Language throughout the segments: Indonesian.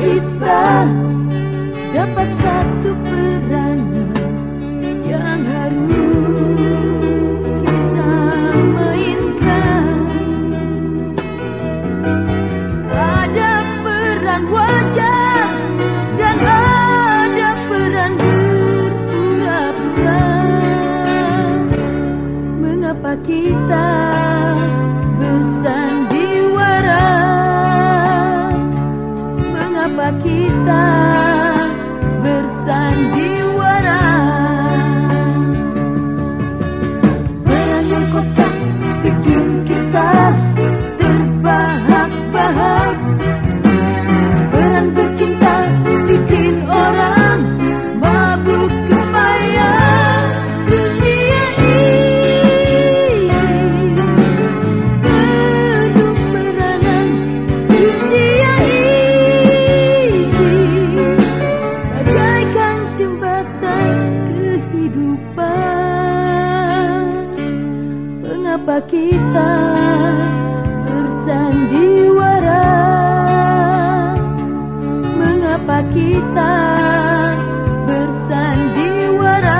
kita dapat satu peranan yang harus kita mainkan. Ada peran wajah dan ada peran berpura-pura. Mengapa kita bersandiwara? Mengapa kita bersandiwara? Peran yang kocak bikin kita terbahak-bahak. Peran bercinta bikin orang mabuk kebayang. Dunia ini penuh peranan. Dunia ini bagaikan jembatan kehidupan. Mengapa kita bersandiwara? Mengapa kita bersandiwara?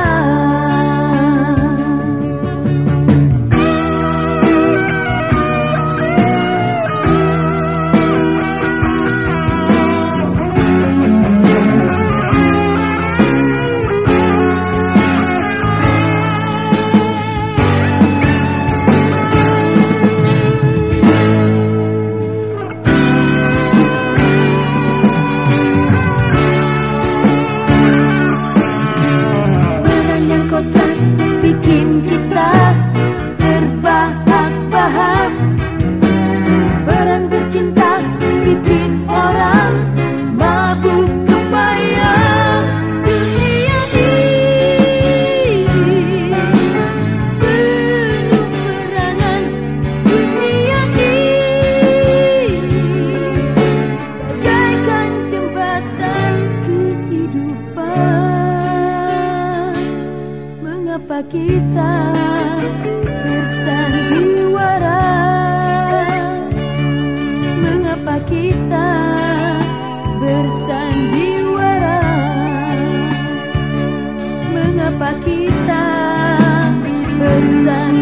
Bikin kita terbahak-bahak. Peran bercinta bikin orang mabuk kebayang. Dunia ini penuh peranan. Dunia ini bagaikan jembatan kehidupan. Mengapa kita bersandiwara? Mengapa kita bersandiwara? Mengapa kita bersandiwara?